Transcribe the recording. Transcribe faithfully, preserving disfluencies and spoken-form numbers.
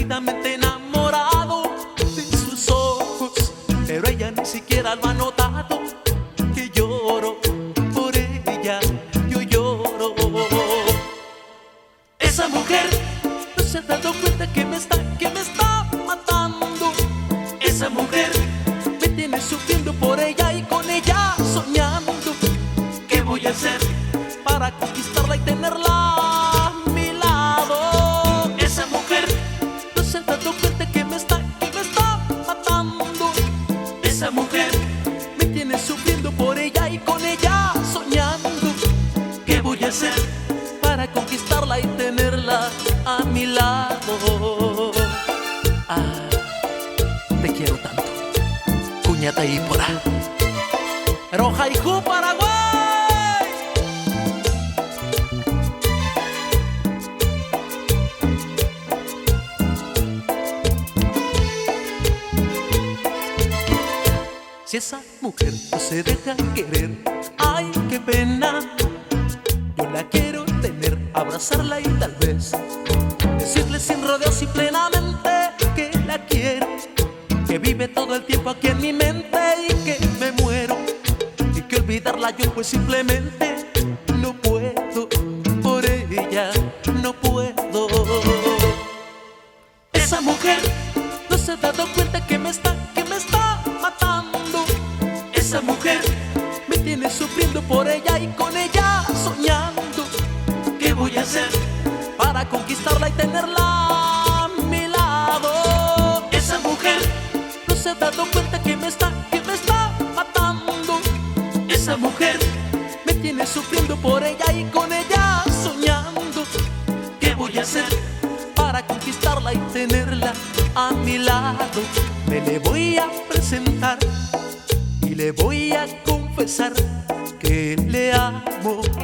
perdidamente enamorado de sus ojos, pero ella ni siquiera lo ha notado, que lloro por ella, yo lloro. Esa mujer no se ha dado cuenta que me está, que me está matando. Esa mujer me tiene sufriendo por ella y con ella soñando. ¿Qué voy a hacer para conquistarla y tenerla a mi lado? Esa mujer no se ha dado cuenta que me está, que me está matando. Esa mujer me tiene sufriendo por ella y con ella soñando. ¿Qué voy a hacer para conquistarla y tenerla a mi lado? Ah, te quiero tanto, cuñata y porá, Roja y Ju, Paraguay. Si esa mujer no se deja querer, ay, qué pena. Yo la quiero tener, abrazarla y tal vez decirle sin rodeos y plenamente que la quiero, que vive todo el tiempo aquí en mi mente y que me muero, y que olvidarla yo pues simplemente no puedo, por ella no puedo. Esa mujer no se ha dado cuenta que me está, que me está matando. Esa mujer me tiene sufriendo por ella y con ella soñando. ¿Qué voy a hacer para conquistarla y tenerla a mi lado? Esa mujer no se ha dado cuenta que me está, que me está matando. Esa mujer me tiene sufriendo por ella y con ella soñando. ¿Qué voy a hacer para conquistarla y tenerla a mi lado? Me le voy a presentar y le voy a confesar que le amo